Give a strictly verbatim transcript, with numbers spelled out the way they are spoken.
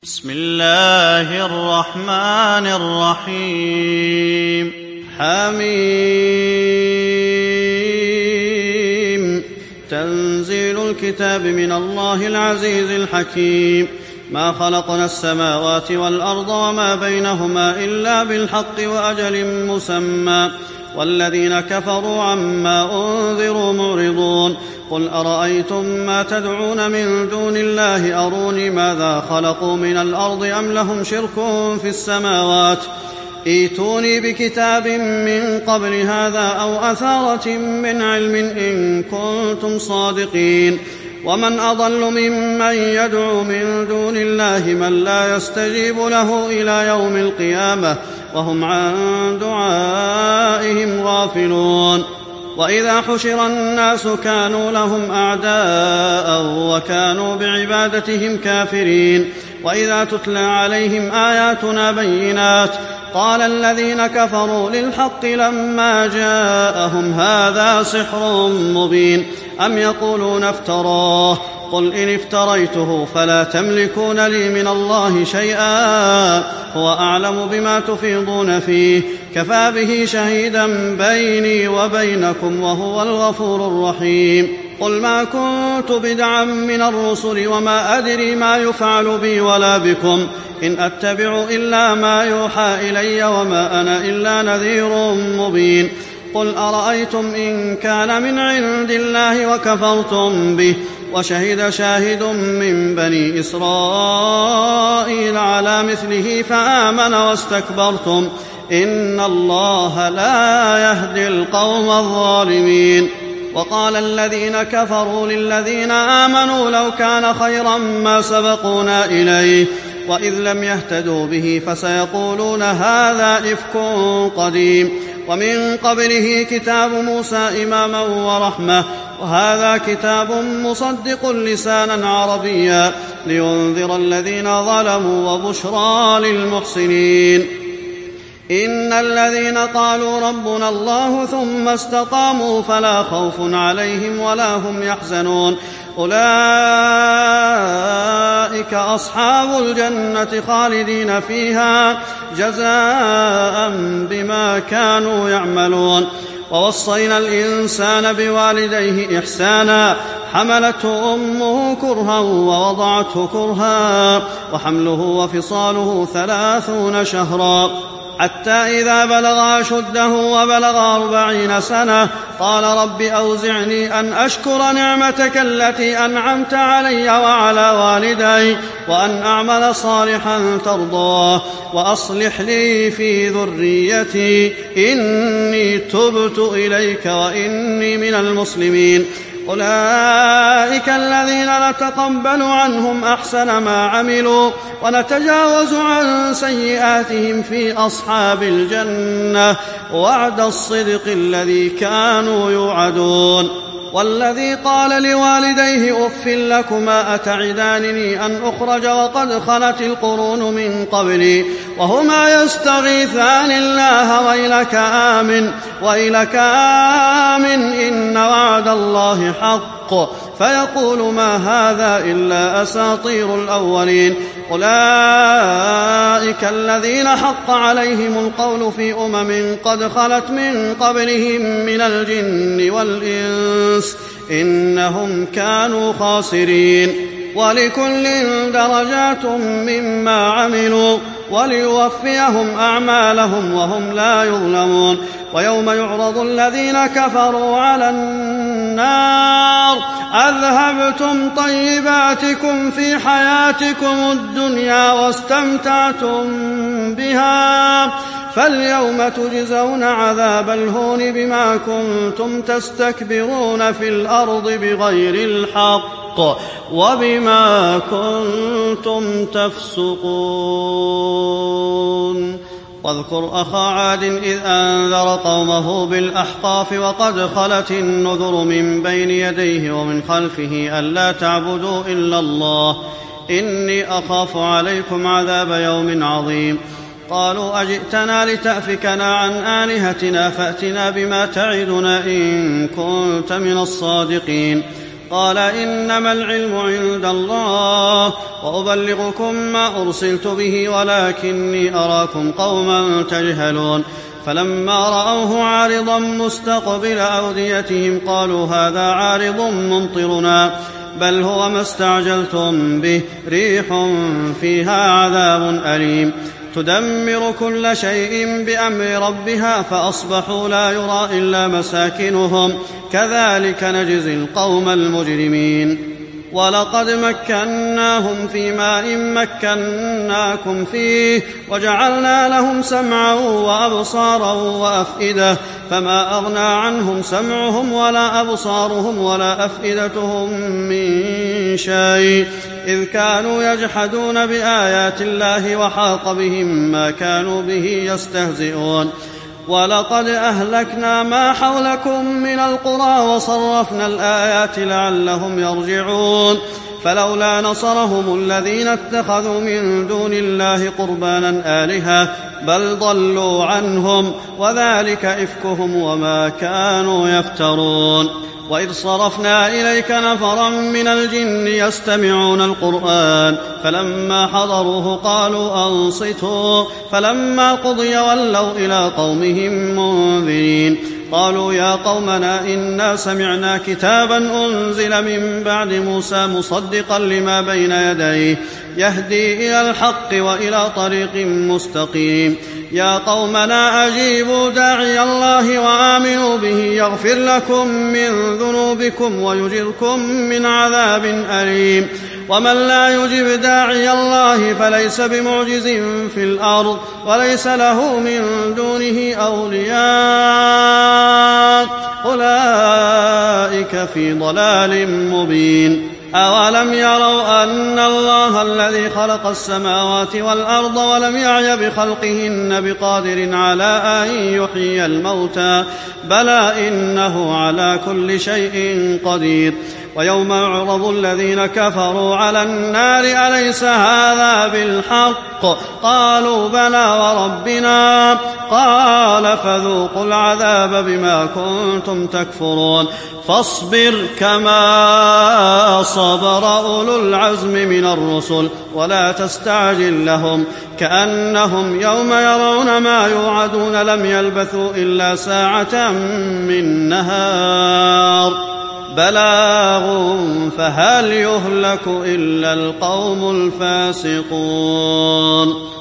بسم الله الرحمن الرحيم. حميم. تنزيل الكتاب من الله العزيز الحكيم. ما خلقنا السماوات والأرض وما بينهما إلا بالحق وأجل مسمى، والذين كفروا عما أنذروا معرضون. قل أرأيتم ما تدعون من دون الله أروني ماذا خلقوا من الأرض أم لهم شرك في السماوات، ائتوني بكتاب من قبل هذا أو أثارة من علم إن كنتم صادقين. ومن أضل ممن يدعو من دون الله من لا يستجيب له إلى يوم القيامة وهم عن دعائهم غافلون. وإذا حشر الناس كانوا لهم أعداء وكانوا بعبادتهم كافرين. وإذا تتلى عليهم آياتنا بينات قال الذين كفروا للحق لما جاءهم هذا سحر مبين أم يقولون افتراه، قل إن افتريته فلا تملكون لي من الله شيئا هو أعلم بما تفيضون فيه كفى به شهيدا بيني وبينكم وهو الغفور الرحيم. قل ما كنت بدعا من الرسل وما أدري ما يفعل بي ولا بكم إن أتبع إلا ما يوحى إلي وما أنا إلا نذير مبين. قل أرأيتم إن كان من عند الله وكفرتم به وشهد شاهد من بني إسرائيل على مثله فآمن واستكبرتم إن الله لا يهدي القوم الظالمين. وقال الذين كفروا للذين آمنوا لو كان خيرا ما سبقونا إليه وإذ لم يهتدوا به فسيقولون هذا إفك قديم ومن قبله كتاب موسى إماما ورحمة وهذا كتاب مصدق لسانا عربيا لينذر الذين ظلموا وبشرى للمحسنين. إن الذين قالوا ربنا الله ثم استقاموا فلا خوف عليهم ولا هم يحزنون أولئك أصحاب الجنة خالدين فيها جزاء بما كانوا يعملون. ووصينا الإنسان بوالديه إحسانا حملته أمه كرها ووضعته كرها وحمله وفصاله ثلاثون شهرا حتى إذا بلغ أشده وبلغ أربعين سنة قال رب أوزعني أن أشكر نعمتك التي أنعمت علي وعلى والدي وأن أعمل صالحا ترضاه وأصلح لي في ذريتي إني تبت إليك وإني من المسلمين. أولئك الذين نتقبل عنهم أحسن ما عملوا ونتجاوز عن سيئاتهم في أصحاب الجنة وعد الصدق الذي كانوا يوعدون. والذي قال لوالديه أف لكما أتعدانني أن أخرج وقد خلت القرون من قبلي وهما يستغيثان الله ويلك آمن ويلك آمن إن وعد الله حق فيقول ما هذا إلا أساطير الأولين. أولئك الذين حق عليهم القول في أمم قد خلت من قبلهم من الجن والإنس إنهم كانوا خاسرين. ولكل درجات مما عملوا وليوفيهم أعمالهم وهم لا يظلمون. ويوم يعرض الذين كفروا على النار أذهبتم طيباتكم في حياتكم الدنيا واستمتعتم بها فاليوم تجزون عذاب الهون بما كنتم تستكبرون في الأرض بغير الحق وبما كنتم تفسقون. واذكر أخا عاد إذ أنذر قومه بالأحقاف وقد خلت النذر من بين يديه ومن خلفه ألا تعبدوا إلا الله إني أخاف عليكم عذاب يوم عظيم. قالوا أجئتنا لتأفكنا عن آلهتنا فأتنا بما تعدنا إن كنت من الصادقين. قال إنما العلم عند الله وأبلغكم ما أرسلت به ولكني أراكم قوما تجهلون فلما رأوه عارضا مستقبل أوديتهم قالوا هذا عارض ممطرنا بل هو ما استعجلتم به ريح فيها عذاب أليم تدمر كل شيء بأمر ربها فأصبحوا لا يرى إلا مساكنهم كذلك نجزي القوم المجرمين ولقد مكناهم في ماء مكناكم فيه وجعلنا لهم سمعا وأبصارا وأفئدة فما أغنى عنهم سمعهم ولا أبصارهم ولا أفئدتهم من شيء إذ كانوا يجحدون بآيات الله وحاق بهم ما كانوا به يستهزئون ولقد أهلكنا ما حولكم من القرى وصرفنا الآيات لعلهم يرجعون فلولا نصرهم الذين اتخذوا من دون الله قربانا آلهة بل ضلوا عنهم وذلك إفكهم وما كانوا يفترون وإذ صرفنا إليك نفرا من الجن يستمعون القرآن فلما حضروه قالوا أنصتوا فلما قضي ولوا إلى قومهم منذرين قالوا يا قومنا إنا سمعنا كتابا أنزل من بعد موسى مصدقا لما بين يديه يهدي إلى الحق وإلى طريق مستقيم يا قومنا أجيبوا داعي الله وآمنوا به يغفر لكم من ذنوبكم ويجركم من عذاب أليم ومن لا يجب داعي الله فليس بمعجز في الأرض وليس له من دونه أولياء أولئك في ضلال مبين أولم يروا أن الله الذي خلق السماوات والأرض ولم يعي بخلقهن بقادر على أن يحيي الموتى بلى إنه على كل شيء قدير ويوم يعرض الذين كفروا على النار أليس هذا بالحق قالوا بلى وربنا قال فذوقوا العذاب بما كنتم تكفرون فاصبر كما صبر أولو العزم من الرسل ولا تستعجل لهم كأنهم يوم يرون ما يوعدون لم يلبثوا إلا ساعة من نهار بلاغ فهل يهلك إلا القوم الفاسقون